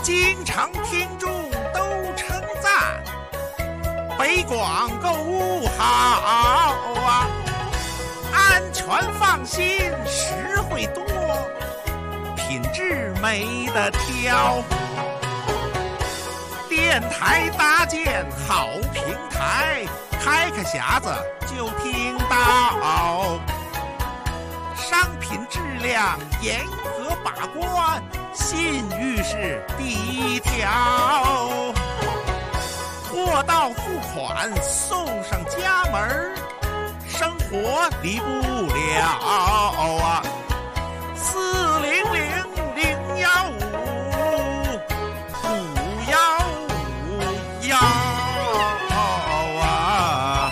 京城听众都称赞，北广购物好啊，安全放心，实惠多，品质没得挑。电台搭建好平台，开个匣子就听到，商品质量严格把关，信誉是第一条。货到付款送上家门，生活离不了啊。400-015-515啊。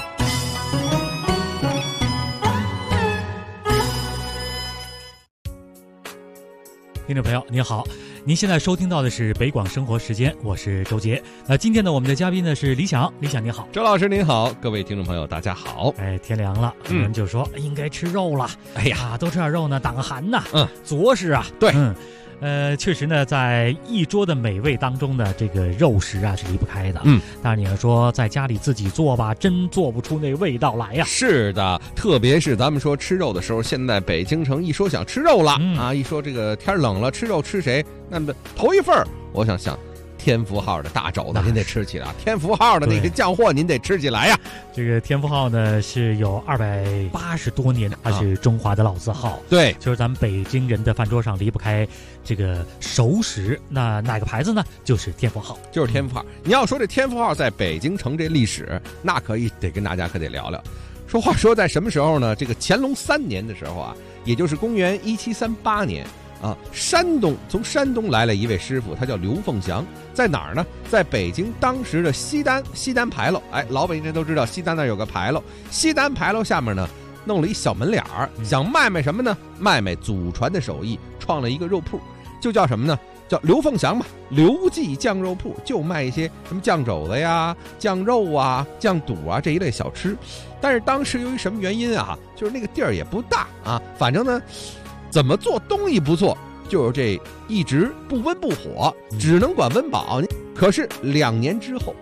听众朋友您好，您现在收听到的是北广生活时间，我是周杰。那今天呢，我们的嘉宾呢是李想，李想你好。 周老师您好，各位听众朋友大家好。 天凉了，有人就说应该吃肉了。 哎呀， 多吃点肉呢，挡个寒呐。 着实啊。对。 确实呢，在一桌的美味当中呢，这个肉食啊是离不开的。但是你要说在家里自己做吧，真做不出那味道来呀。 是的，特别是咱们说吃肉的时候，现在北京城一说想吃肉了一说这个天冷了吃肉吃谁？那么头一份我想天福号的大肘子您得吃起来，天福号的那个酱货您得吃起来呀。 这个天福号呢是有280多年，它是中华的老字号。 对， 就是咱们北京人的饭桌上离不开这个熟食。那哪个牌子呢？就是天福号， 就是天福号。你要说这天福号在北京城这历史，那得跟大家得聊聊。话说在什么时候呢？这个乾隆3年的时候啊，也就是公元1738年。从山东来了一位师傅，他叫刘凤祥，在哪儿呢？在北京当时的西单牌楼。老北京人都知道西单那有个牌楼，西单牌楼下面呢弄了一小门脸儿，想卖什么呢？卖祖传的手艺，创了一个肉铺，就叫什么呢？叫刘凤祥嘛，刘记酱肉铺，就卖一些什么酱肘子呀、酱肉啊、酱肚啊这一类小吃。但是当时由于什么原因啊，就是那个地儿也不大啊，反正呢怎么做东西不错，就是这一直不温不火，只能管温饱。可是2年之后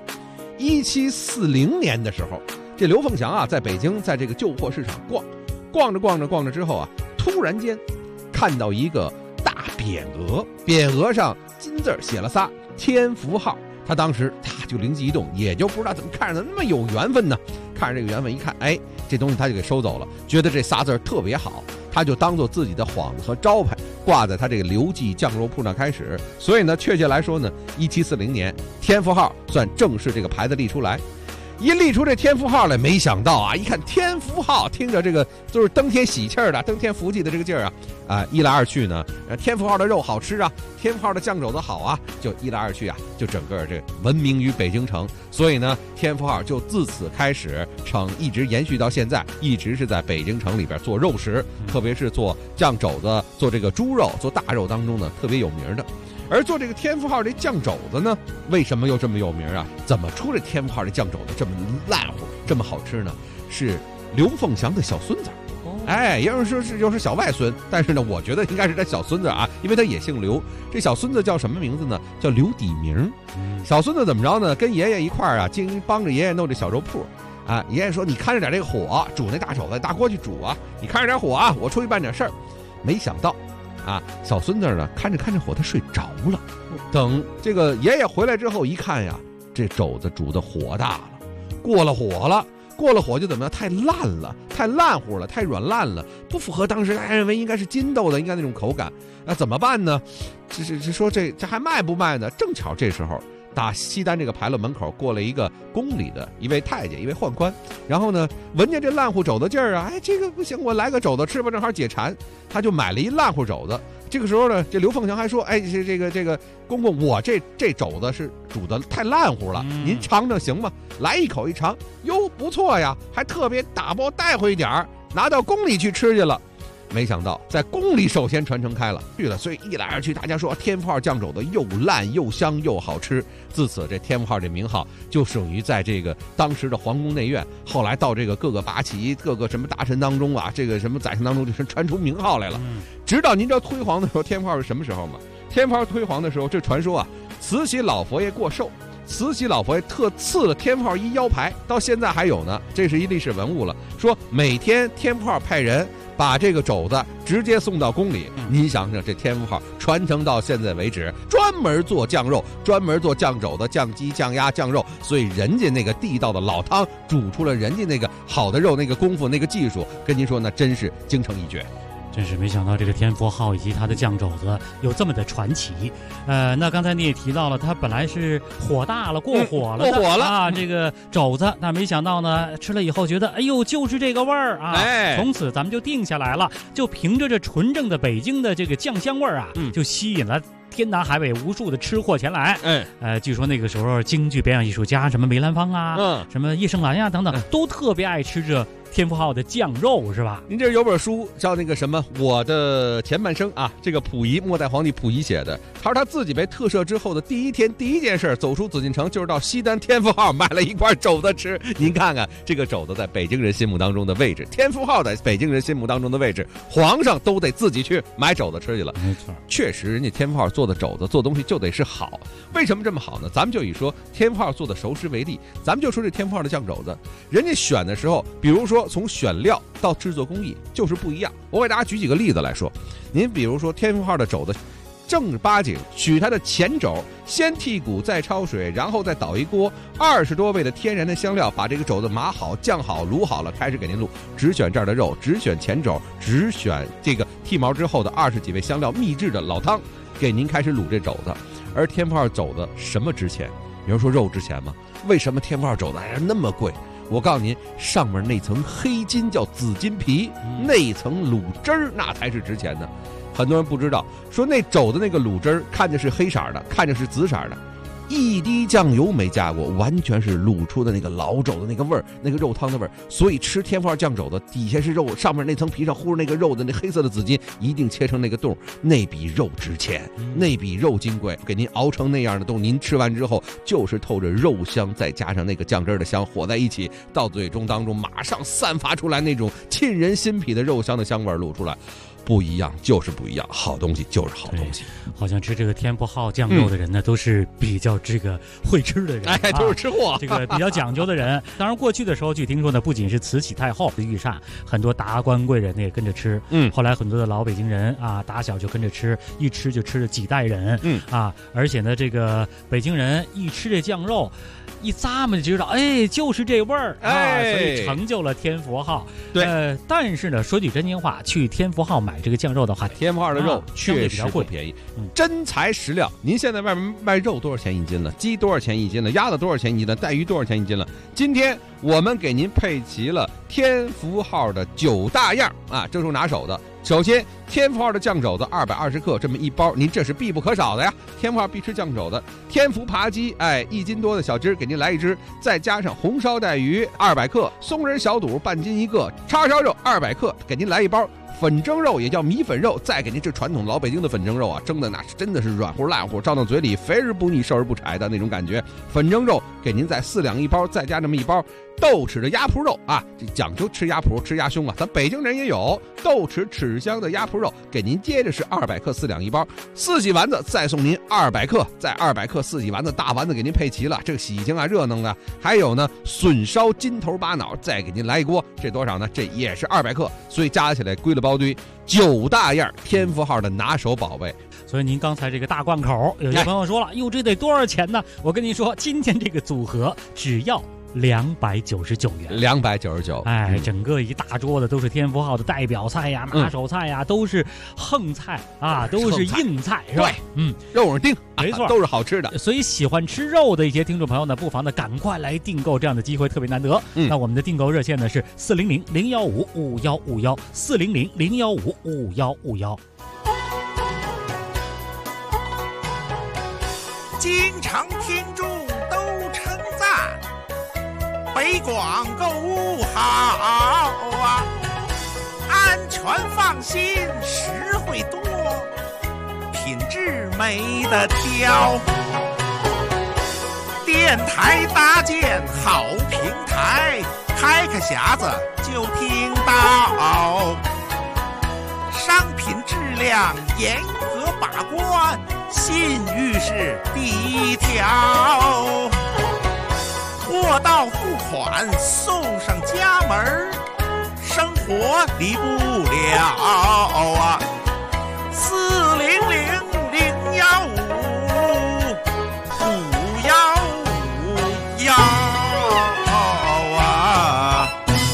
，1740年的时候，这刘凤祥啊，在北京在这个旧货市场逛着之后啊，突然间看到一个大匾额，匾额上金字写了仨天福号。他当时就灵机一动，也就不知道怎么看着那么有缘分呢。看着这个缘分一看，这东西他就给收走了，觉得这仨字特别好，他就当做自己的幌子和招牌挂在他这个刘记酱肉铺那开始。所以呢，确切来说呢，1740年天福号算正式这个牌子立出来。一立出这天福号来，没想到啊，一看天福号，听着这个就是登天喜气的、登天福气的这个劲儿啊，一来二去呢，天福号的肉好吃啊，天福号的酱肘子好啊，就一来二去啊，就整个这闻名于北京城。所以呢，天福号就自此开始一直延续到现在，一直是在北京城里边做肉食，特别是做酱肘子、做这个猪肉、做大肉当中呢特别有名的。而做这个天福号这酱肘子呢，为什么又这么有名啊？怎么出这天福号这酱肘子这么烂乎、这么好吃呢？是刘凤祥的小孙子。有人说是小外孙，但是呢，我觉得应该是他小孙子啊，因为他也姓刘。这小孙子叫什么名字呢？叫刘底明。小孙子怎么着呢？跟爷爷一块儿帮着爷爷弄这小肉铺。爷爷说：“你看着点这个火，煮那大肘子，大锅去煮啊！你看着点火啊，我出去办点事儿。”没想到。小孙子呢，看着火，他睡着了。等这个爷爷回来之后一看呀，这肘子煮的火大了，过了火就怎么样？太烂了，太烂乎了，太软烂了，不符合当时大家认为应该是筋斗的应该那种口感。那怎么办呢？说这还卖不卖呢？正巧这时候打西单这个牌楼门口过了一个宫里的一位太监，一位宦官，然后呢闻见这烂乎肘子劲儿啊，这个不行，我来个肘子吃吧，正好解馋，他就买了一烂乎肘子。这个时候呢，这刘凤祥还说：“这个公公，我这肘子是煮的太烂乎了，您尝尝行吗？”来一口一尝，哟，不错呀，还特别打包带回一点儿，拿到宫里去吃去了。没想到在宫里首先传承开了，所以一来二去，大家说天福号酱肘子又烂又香又好吃。自此，这天福号这名号就属于在这个当时的皇宫内院，后来到这个各个八旗、各个什么大臣当中啊，这个什么宰相当中，就是传出名号来了。直到您知道辉煌的时候，天福号是什么时候吗？天福号辉煌的时候，这传说啊， 慈禧老佛爷过寿，慈禧老佛爷特赐了天福号一腰牌，到现在还有呢，这是一历史文物了。说每天天福号派人把这个肘子直接送到宫里，你想想这天福号传承到现在为止，专门做酱肉，专门做酱肘子、酱鸡、酱鸭、酱肉，所以人家那个地道的老汤煮出了人家那个好的肉，那个功夫，那个技术，跟您说那真是京城一绝。 真是没想到这个天福号以及它的酱肘子有这么的传奇。那刚才你也提到了，它本来是火大了，过火了啊，这个肘子，但没想到呢，吃了以后觉得，哎呦，就是这个味儿啊，从此咱们就定下来了，就凭着这纯正的北京的这个酱香味儿啊，就吸引了天南海北无数的吃货前来。据说那个时候京剧表演艺术家什么梅兰芳啊，什么叶盛兰呀等等，都特别爱吃这天福号的酱肉，是吧？ 您这有本书叫那个什么我的前半生啊，这个溥仪，末代皇帝溥仪写的。他说他自己被特赦之后的第一天第一件事走出紫禁城，就是到西单天福号买了一块肘子吃。您看看这个肘子在北京人心目当中的位置，天福号在北京人心目当中的位置，皇上都得自己去买肘子吃去了。 没错， 确实人家天福号做的肘子做东西就得是好。为什么这么好呢？咱们就以说天福号做的熟食为例，咱们就说这天福号的酱肘子，人家选的时候，比如说从选料到制作工艺就是不一样。我给大家举几个例子来说，您比如说天福号的肘子，正儿八经取它的前肘，先剔骨再焯水，然后再倒一锅20多味的天然的香料，把这个肘子码好酱好卤好了，开始给您卤。只选这儿的肉，只选前肘，只选这个剃毛之后的20几味香料秘制的老汤，给您开始卤这肘子。而天福号肘子什么值钱？有人说肉值钱吗？为什么天福号肘子还是那么贵？我告诉您，上面那层黑筋叫紫金皮，那一层卤汁儿那才是值钱的。很多人不知道，说那肘子那个卤汁儿看着是黑色的，看着是紫色的，一滴酱油没加过，完全是卤出的那个老肘的那个味儿，那个肉汤的味儿。所以吃天福号酱肘子，底下是肉，上面那层皮上糊着那个肉的那黑色的紫金，一定切成那个洞，那比肉值钱，那比肉金贵。给您熬成那样的洞，您吃完之后就是透着肉香，再加上那个酱汁的香，和在一起，到嘴中当中马上散发出来那种沁人心脾的肉香的香味卤出来。不一样就是不一样，好东西就是好东西。 好像吃这个天福号酱肉的人呢，都是比较这个会吃的人， 都是吃货， 这个比较讲究的人。当然，过去的时候，据听说呢，不仅是慈禧太后的御膳，很多达官贵人呢也跟着吃。后来很多的老北京人啊，打小就跟着吃，一吃就吃了几代人。而且呢，这个北京人一吃这酱肉，一咂摸就知道，哎，就是这味儿所以成就了天福号。 对， 但是呢，说句真心话，去天福号买这个酱肉的话， 天福号的肉确实不便宜，真材实料。您现在外面卖肉多少钱一斤了？鸡多少钱一斤了？鸭子多少钱一斤了？带鱼多少钱一斤了？今天我们给您配齐了天福号的9大样啊，这是拿手的。首先，天福号的酱肘子220克，这么一包，您这是必不可少的呀。天福号必吃酱肘子，天福扒鸡，1斤多的小鸡给您来一只，再加上红烧带鱼200克，松仁小肚半斤一个，叉烧肉200克，给您来一包。粉蒸肉也叫米粉肉，再给您这传统老北京的粉蒸肉啊，蒸的那是真的是软乎烂乎，照到嘴里肥而不腻，瘦而不柴的那种感觉。粉蒸肉给您在4两一包，再加这么一包豆豉的鸭脯肉啊，这讲究吃鸭脯吃鸭胸啊，咱北京人也有豆豉豉香的鸭脯肉，给您接着是200克4两一包。四喜丸子再送您200克，再200克四喜丸子大丸子给您配齐了，这个喜庆啊热闹的。还有呢笋烧金头巴脑，再给您来一锅，这多少呢？这也是200克，所以加起来归了包堆9大样天福号的拿手宝贝。 所以您刚才这个大贯口，有些朋友说了，哟，这得多少钱呢？我跟您说，今天这个组合只要299元 ，299。 整个一大桌子都是天福号的代表菜呀、拿手菜呀，都是横菜啊，都是硬菜，是吧？ 肉上丁， 没错， 都是好吃的。 所以喜欢吃肉的一些听众朋友呢，不妨呢赶快来订购，这样的机会特别难得。那我们的订购热线呢是400-015-5151，400-015-5151。 京城听众都称赞，北广购物好啊，安全放心，实惠多，品质没得挑。电台搭建好平台，开开匣子就听到，商品质量严格把关， 信誉是第一条，货到付款送上家门，生活离不了啊！400-015-515啊！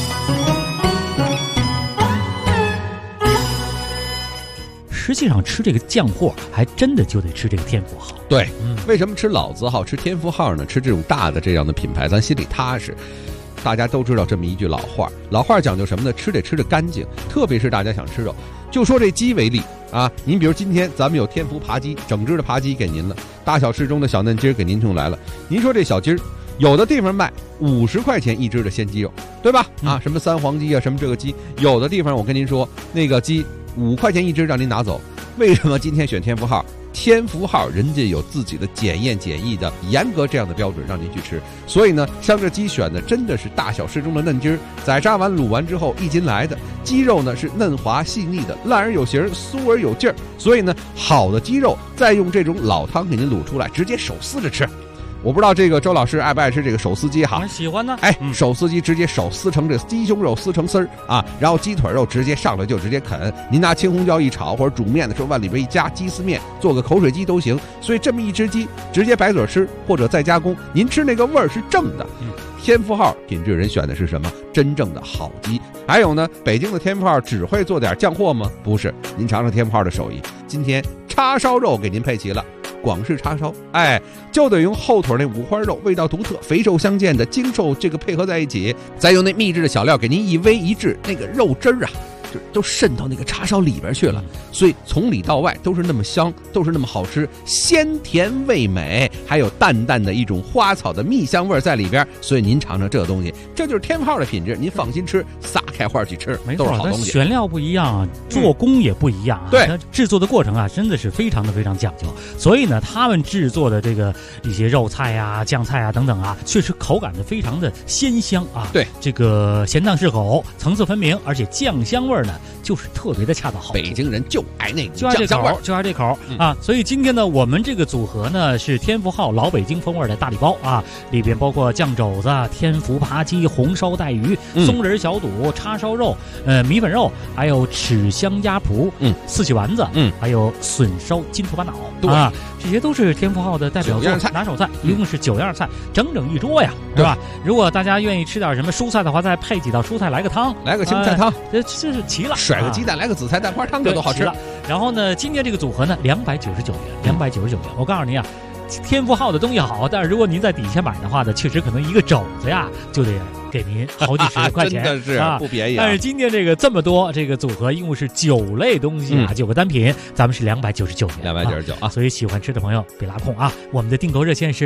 实际上吃这个酱货，还真的就得吃这个天福号。 对，为什么吃老字号、吃天福号呢？吃这种大的这样的品牌，咱心里踏实。大家都知道这么一句老话，老话讲究什么呢？吃得吃得干净，特别是大家想吃肉。就说这鸡为例啊，您比如今天咱们有天福扒鸡，整只的扒鸡给您了，大小适中的小嫩鸡给您送来了。您说这小鸡儿，有的地方卖50块钱一只的鲜鸡肉，对吧？啊，什么三黄鸡啊，什么这个鸡，有的地方我跟您说，那个鸡5块钱一只让您拿走。为什么今天选天福号？天福号人家有自己的检验检疫的严格这样的标准让您去吃，所以呢，像这鸡选的真的是大小适中的嫩鸡儿，宰杀完卤完之后1斤来的鸡肉呢是嫩滑细腻的，烂而有形，酥而有劲儿。所以呢，好的鸡肉再用这种老汤给您卤出来，直接手撕着吃。我不知道这个周老师爱不爱吃这个手撕鸡哈？ 喜欢呢。 手撕鸡直接手撕成这鸡胸肉撕成丝儿啊，然后鸡腿肉直接上来就直接啃。您拿青红椒一炒，或者煮面的时候往里边一加鸡丝面，做个口水鸡都行。所以这么一只鸡直接白嘴吃，或者再加工，您吃那个味儿是正的。天福号品质人选的是什么？真正的好鸡。还有呢，北京的天福号只会做点酱货吗？不是，您尝尝天福号的手艺。今天叉烧肉给您配齐了。广式叉烧，就得用后腿那五花肉，味道独特，肥瘦相间的精瘦这个配合在一起，再用那秘制的小料给您一煨一制，那个肉汁儿啊，就都渗到那个叉烧里边去了，所以从里到外都是那么香，都是那么好吃，鲜甜味美，还有淡淡的一种花草的蜜香味在里边。所以您尝尝这东西，这就是天福号的品质，您放心吃，撒开花去吃，都是好东西。 选料不一样，做工也不一样啊。 对， 制作的过程啊，真的是非常讲究。所以呢，他们制作的这个一些肉菜啊、酱菜啊等等啊，确实口感的非常的鲜香啊。 对，这个咸淡适口，层次分明，而且酱香味呢，就是特别的恰到好处。 北京人就爱那个酱香味，就爱这口啊。所以今天呢，我们这个组合呢是天福号老北京风味的大礼包啊，里边包括酱肘子、天福扒鸡、红烧带鱼、松仁小肚、叉烧肉、米粉肉，还有豉香鸭脯、四喜丸子，还有笋烧金头巴脑啊，这些都是天福号的代表作拿手菜，一共是9样菜，整整一桌呀，是吧？如果大家愿意吃点什么蔬菜的话，再配几道蔬菜，来个汤， 来个青菜汤， 这是齐了。 甩个鸡蛋，来个紫菜蛋花汤，这都好吃了。 然后呢，今天这个组合呢，299元，299元。我告诉您啊，天福号的东西好，但是如果您在底下买的话呢，确实可能一个肘子呀就得给您好几十块钱， 真的是不便宜啊。 但是今天这么多这个组合，一共是9类东西啊，9个单品，咱们是299元 ，299啊。 所以喜欢吃的朋友别拉空啊。我们的订购热线是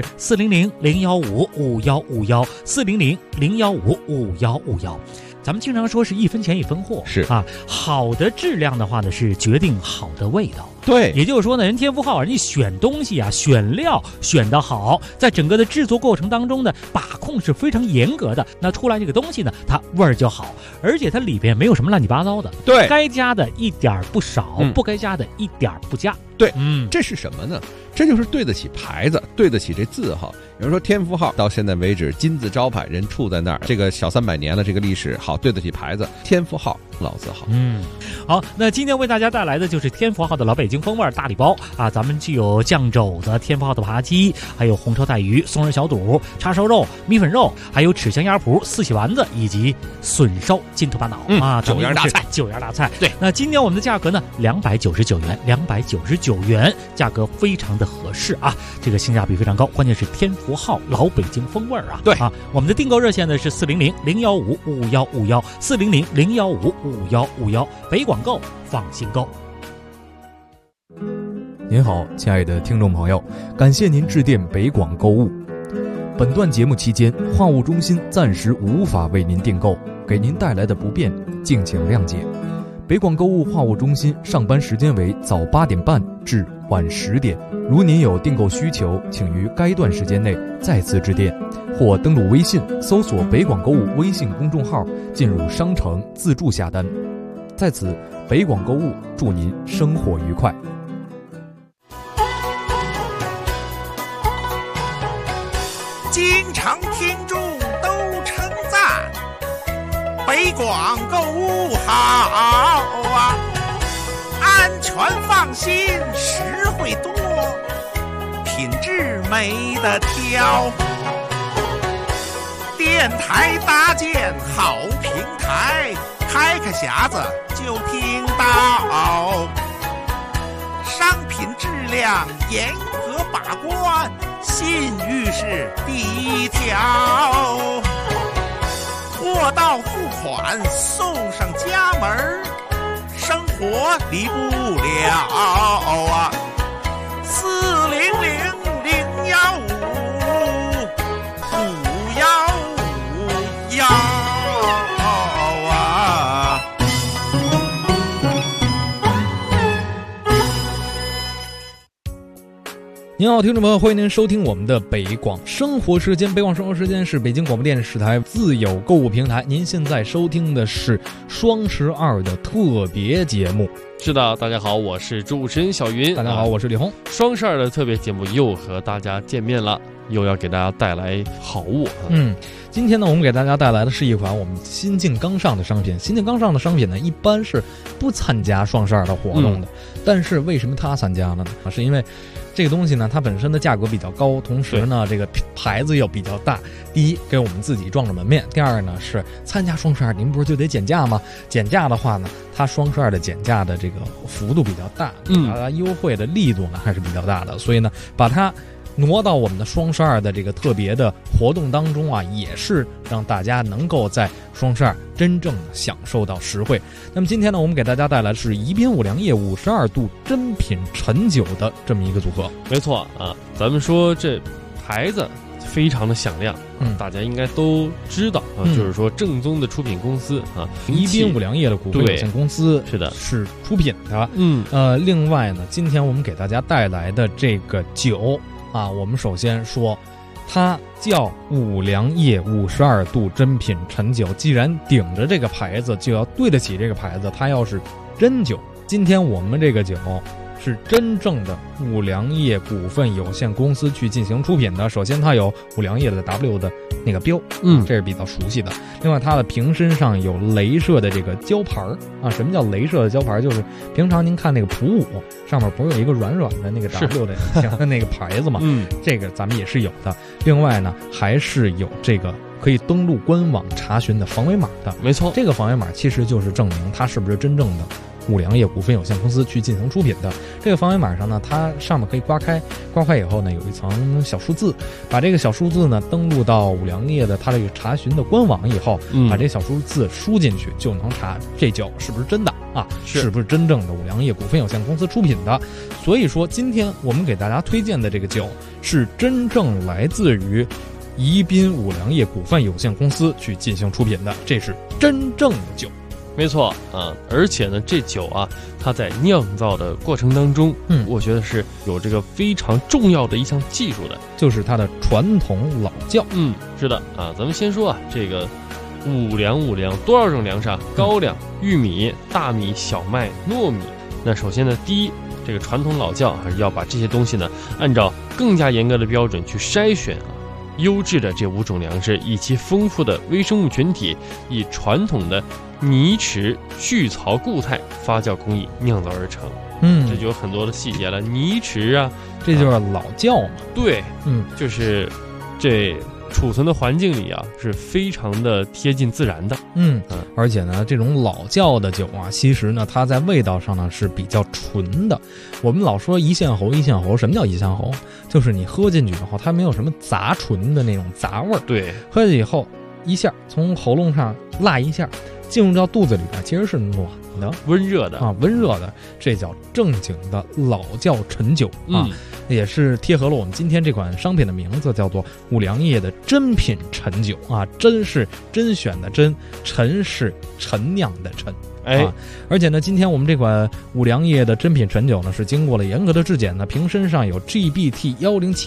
400-015-5151，400-015-5151。咱们经常说是1分钱1分货， 是啊，好的质量的话呢，是决定好的味道。 对， 也就是说呢，人天福号人家选东西啊，选料选得好，在整个的制作过程当中呢，把控是非常严格的。那出来这个东西呢，它味儿就好，而且它里边没有什么乱七八糟的。 对， 该加的一点不少，不该加的一点不加。 对，这是什么呢？这就是对得起牌子，对得起这字号。有人说天福号到现在为止金字招牌人处在那儿，这个小300年了，这个历史好，对得起牌子。天福号老字号。 好，那今天为大家带来的就是天福号的老北京风味大礼包啊，咱们既有酱肘子、天福号的扒鸡，还有红烧带鱼、松仁小肚、叉烧肉、米粉肉，还有豉香鸭脯、四喜丸子以及笋烧金头巴脑啊 ，9样大菜 ，9样大菜。 对， 那今天我们的价格呢，299元，299元，价格非常的合适啊，这个性价比非常高，关键是天福号老北京风味啊。 对啊，我们的订购热线呢是400-015-5151，400-015-5151，北广购放心购。 您好，亲爱的听众朋友，感谢您致电北广购物。本段节目期间，话务中心暂时无法为您订购，给您带来的不便，敬请谅解。北广购物话务中心上班时间为早8点半至晚10点，如您有订购需求，请于该段时间内再次致电，或登录微信搜索北广购物微信公众号，进入商城自助下单。在此，北广购物祝您生活愉快。 经常听众都称赞北广购物好啊，安全放心，实惠多，品质没得挑。电台搭建好平台，开匣子就听到，商品质量严格把关，信誉是第一条。货到付款送上家门，生活离不了啊！400-015-515啊！ 您好，听众朋友，欢迎您收听我们的北广生活时间。北广生活时间是北京广播电视台自有购物平台。您现在收听的是双12的特别节目。 是的，大家好，我是主持人小云。 大家好，我是李红。 双12的特别节目又和大家见面了，又要给大家带来好物。 今天呢，我们给大家带来的是一款我们新晋刚上的商品。新晋刚上的商品呢，一般是不参加双12的活动的。但是为什么它参加了呢？是因为这个东西呢，它本身的价格比较高，同时呢，这个牌子又比较大。第一，给我们自己撞着门面；第二呢，是参加双12，您不是就得减价吗？减价的话呢，它双12的减价的这个幅度比较大，它优惠的力度呢还是比较大的，所以呢，把它挪到我们的双12的这个特别的活动当中啊，也是让大家能够在双12真正的享受到实惠。那么今天呢，我们给大家带来的是宜宾五粮液52度真品陈酒的这么一个组合。 没错啊，咱们说这牌子非常的响亮，大家应该都知道啊，就是说正宗的出品公司啊， 宜宾五粮液的股份有限公司是的， 是出品的。另外呢，今天我们给大家带来的这个酒啊，我们首先说，它叫五粮液52度真品陈酒。既然顶着这个牌子，就要对得起这个牌子，它要是真酒。今天我们这个酒是真正的五粮液股份有限公司去进行出品的。首先它有五粮液的 W 的那个标，这是比较熟悉的。另外它的瓶身上有镭射的这个胶牌啊。什么叫镭射的胶牌？就是平常您看那个普五上面不是有一个软软的那个 W 的那个牌子嘛？这个咱们也是有的。另外呢，还是有这个可以登录官网查询的防伪码的。 没错， 这个防伪码其实就是证明它是不是真正的五粮液股份有限公司去进行出品的。这个防伪码上呢，它上面可以刮开以后呢，有一层小数字，把这个小数字呢登录到五粮液的它这个查询的官网以后，把这小数字输进去，就能查这酒是不是真的啊，是不是真正的五粮液股份有限公司出品的。所以说今天我们给大家推荐的这个酒是真正来自于宜宾五粮液股份有限公司去进行出品的，这是真正的酒。 没错啊，而且呢，这酒啊，它在酿造的过程当中，我觉得是有这个非常重要的一项技术的， 就是它的传统老窖。 是的啊，咱们先说啊，这个五粮多少种粮食啊？高粱、玉米、大米、小麦、糯米。那首先呢，第一，这个传统老窖还是要把这些东西呢，按照更加严格的标准去筛选啊。优质的这5种粮食以其丰富的微生物群体，以传统的泥池聚槽固态发酵工艺酿造而成。这就有很多的细节了。泥池啊， 这就是老窖嘛。 对，就是这储存的环境里啊，是非常的贴近自然的。 而且呢，这种老窖的酒啊，其实呢，它在味道上呢是比较纯的。我们老说一线喉，什么叫一线喉？就是你喝进去以后，它没有什么杂醇的那种杂味儿。 对， 喝进以后一下从喉咙上辣一下，进入到肚子里边，其实是暖的、 温热的啊，温热的，这叫正经的老窖陈酒啊。也是贴合了我们今天这款商品的名字，叫做五粮液的真品陈酒啊。真是甄选的甄，陈是陈酿的陈。而且呢，今天我们这款五粮液的真品陈酒呢，是经过了严格的质检的，瓶身上有 GBT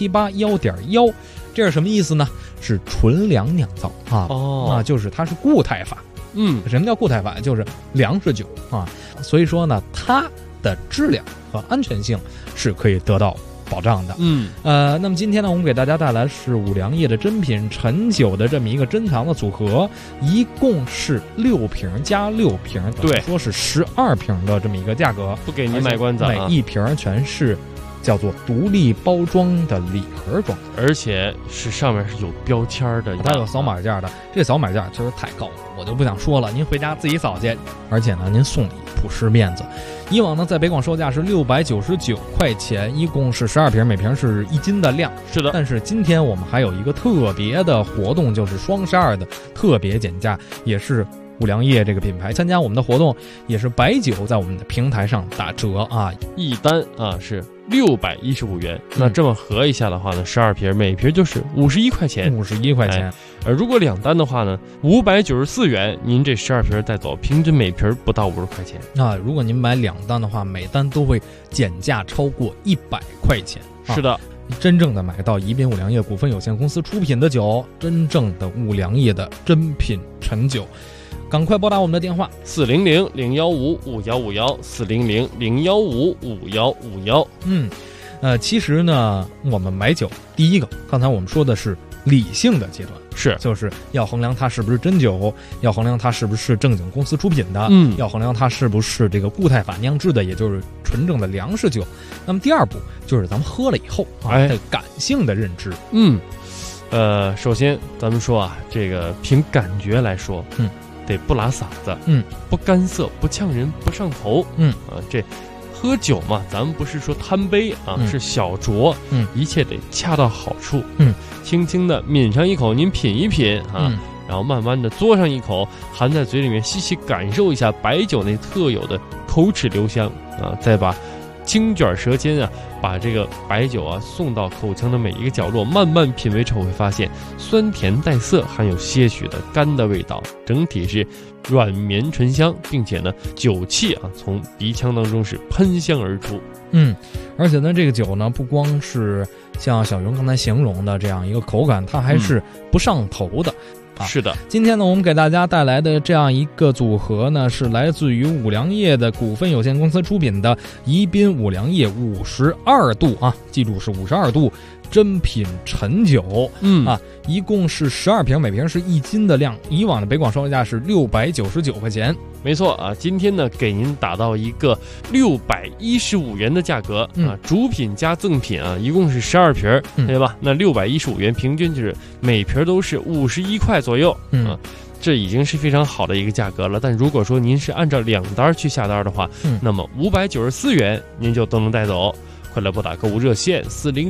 1078.1.1，这是什么意思呢？是纯粮酿造啊，就是它是固态法。什么叫固态法？就是粮食酒啊。所以说呢，它的质量和安全性是可以得到保障的。那么今天呢，我们给大家带来是五粮液的珍品陈酒的这么一个珍藏的组合，一共是6瓶加6瓶， 对， 说是12瓶的这么一个价格， 不给你买关子啊， 每一瓶全是叫做独立包装的礼盒装， 而且是上面是有标签的， 它有扫码件的。这扫码件确实太高了，我就不想说了，您回家自己扫去。而且呢，您送礼朴实面子。以往呢，在北广售价是699块钱，一共是12瓶，每瓶是1斤的量。 是的， 但是今天我们还有一个特别的活动，就是双12的特别减价，也是五粮液这个品牌参加我们的活动，也是白酒在我们的平台上打折啊， 一单啊是615元。那这么合一下的话呢，12瓶每瓶就是51块钱 ，51块钱。 如果2单的话呢，594元，您这12瓶带走，平均每瓶不到50块钱啊。如果您买2单的话，每单都会减价超过100块钱。 是的。 真正的买到宜宾五粮液股份有限公司出品的酒，真正的五粮液的珍品陈酒。赶快拨打我们的电话 400-015-5151，400-015-5151。 其实呢，我们买酒，第一个，刚才我们说的是理性的阶段，就是要衡量它是不是真酒，要衡量它是不是正经公司出品的，要衡量它是不是这个固态法酿制的，也就是纯正的粮食酒。那么第二步就是咱们喝了以后这感性的认知。 首先咱们说啊，这个凭感觉来说，得不拉嗓子，不干涩，不呛人，不上头，这喝酒嘛，咱们不是说贪杯啊，是小酌，一切得恰到好处，轻轻的抿上一口，您品一品啊，然后慢慢的嘬上一口，含在嘴里面，细细感受一下白酒那特有的口齿留香啊，再把轻卷舌尖啊，把这个白酒啊送到口腔的每一个角落，慢慢品味之后会发现酸甜带涩，含有些许的甘的味道，整体是软绵醇香，并且呢酒气啊从鼻腔当中是喷香而出。 而且呢，这个酒呢不光是像小云刚才形容的这样一个口感，它还是不上头的。 是的， 今天呢，我们给大家带来的这样一个组合呢，是来自于五粮液的股份有限公司出品的宜宾五粮液52度啊，记住是52度珍品陈酒，一共是12瓶，每瓶是1斤的量。以往的北广售价是699块钱。 没错啊，今天呢给您打到一个615元的价格啊，主品加赠品啊，一共是12瓶，对吧？那615元，平均就是每瓶都是51块左右，这已经是非常好的一个价格了。但如果说您是按照2单去下单的话，那么594元您就都能带走。快来拨打购物热线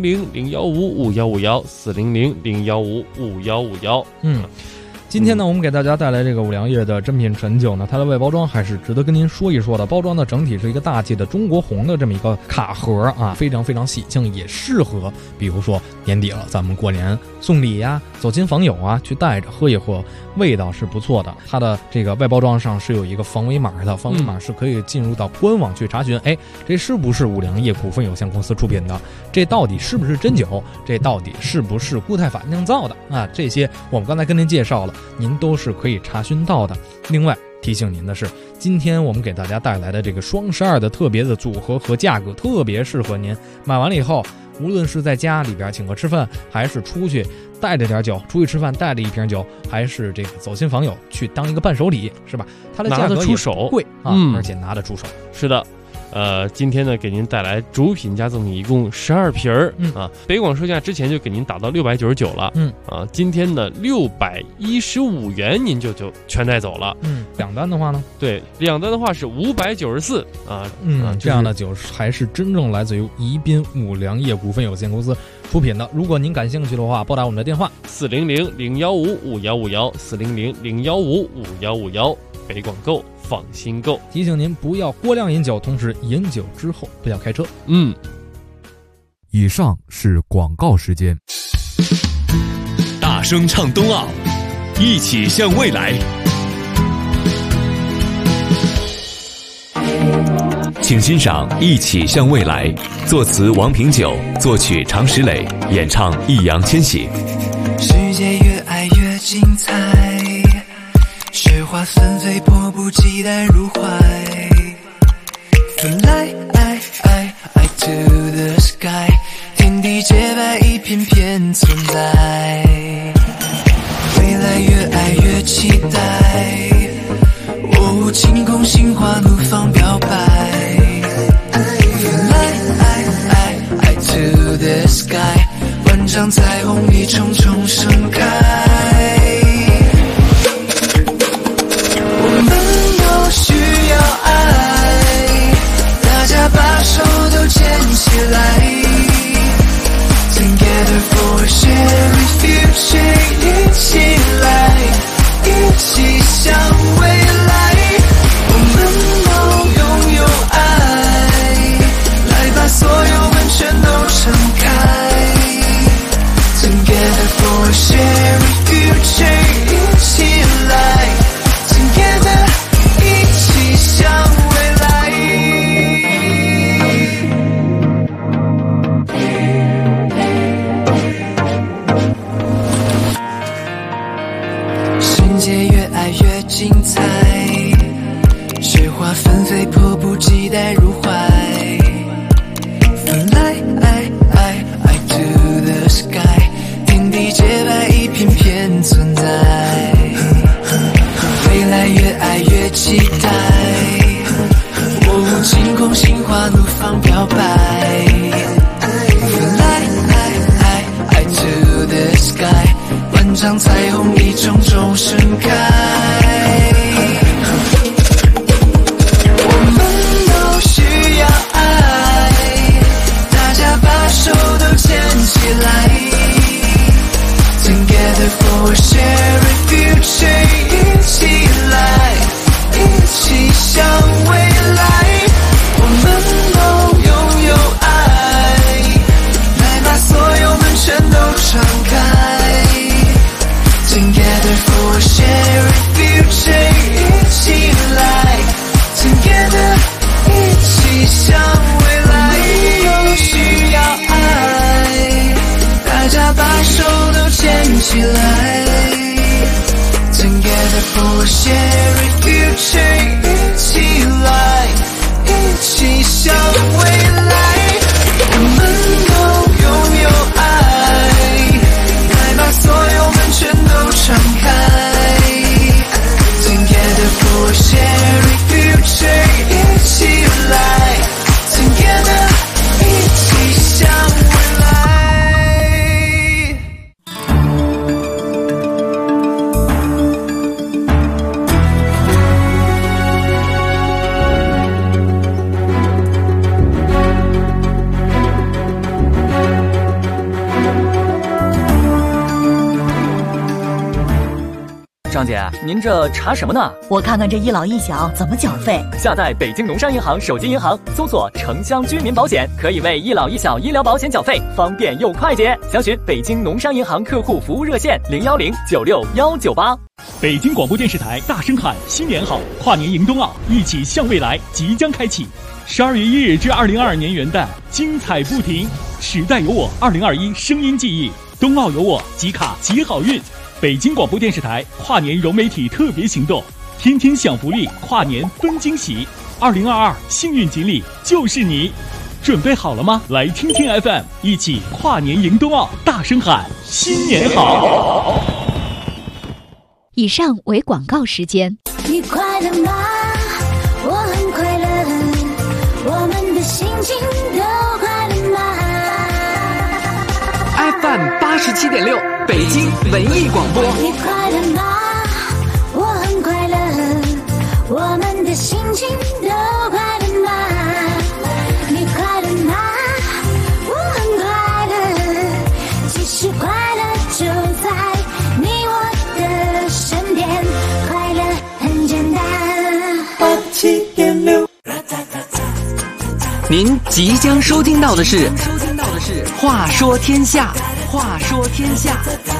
400-015-5151，400-015-5151。 今天呢，我们给大家带来这个五粮液的珍品陈酒呢，它的外包装还是值得跟您说一说的。包装呢，整体是一个大气的中国红的这么一个卡盒啊，非常非常喜庆，也适合比如说年底了，咱们过年送礼呀、走亲访友啊，去带着喝一喝，味道是不错的。它的这个外包装上是有一个防伪码的，防伪码是可以进入到官网去查询，这是不是五粮液股份有限公司出品的？这到底是不是真酒？这到底是不是固态法酿造的啊？这些我们刚才跟您介绍了，您都是可以查询到的。另外提醒您的是，今天我们给大家带来的这个双12的特别的组合和价格特别适合您，买完了以后，无论是在家里边请客吃饭，还是出去带着点酒出去吃饭，带着1瓶酒，还是这个走亲访友去当一个伴手礼，是吧？它的价格也不贵啊，而且拿得出手。 是的。今天呢给您带来主品加赠品一共12瓶啊，北广售价之前就给您打到699了，今天呢615元您就全带走了。 2单的话呢？ 对，2单的话是594啊， 这样的酒还是真正来自于宜宾五粮液股份有限公司出品的。如果您感兴趣的话，拨打我们的电话 400-015-5151，400-015-5151，北广购放心购。 提醒您不要过量饮酒，同时饮酒之后不要开车。 以上是广告时间。 大声唱冬奥，一起向未来。请欣赏《一起向未来》，作词王平久，作曲常石磊，演唱易烊千玺。 世界越爱越精彩，雪花纷飞，迫不及待入怀。Fly to the sky， 地洁白一片片存在，未来越爱越期待，哦，晴空心花怒放表白 Fly to the sky， 万丈彩虹一重重盛开，我们都需要爱，大家把手都牵起来， Together for a shared future， 一起来，一起向未来，我们都拥有爱，来把所有门全都敞开， Together for a shared future， 一起来 Together， 一起向未来。世界越爱越精彩，雪花纷飞，迫不及待入怀。Fly to the sky， 天地洁白一片片存在，未来越爱越期待，哦，晴空心花怒放表白。Fly to the sky， 万丈彩虹一重重盛开，我们都需要爱，大家把手都牵起来， Together for a shared future， 一起来，一起向未来，我们都拥有爱，来把所有门全都敞开， Together for a shared future， 一起来 Together， 一起向未来，都需要爱，大家把手都牵起来， Together for a shared future， 一起来，一起向未来，我们都拥有爱，来把所有门全都敞开， Together for a shared future， 一起来 Together， 一起向未来。 张姐，您这查什么呢？ 我看看这一老一小怎么缴费。 下载北京农商银行手机银行，搜索城乡居民保险，可以为一老一小医疗保险缴费，方便又快捷。详询北京农商银行客户服务热线010961198。 北京广播电视台大声喊新年好，跨年迎冬奥，一起向未来即将开启。12月1日至2022年元旦，精彩不停。时代有我2021声音记忆，冬奥有我，集卡集好运。北京广播电视台跨年融媒体特别行动，天天享福利，跨年分惊喜。2022幸运锦鲤就是你，准备好了吗？来听听 FM， 一起跨年迎冬奥，大声喊新年好。 以上为广告时间。 你快乐吗？我很快乐，我们的心情都快乐吗？ FM 87.6北京文艺广播。 你快乐吗？我很快乐，我们的心情都快乐吗？你快乐吗？我很快乐，其实快乐就在你我的身边，快乐很简单。87.6， 您即将收听到的是《话说天下》，话说天下。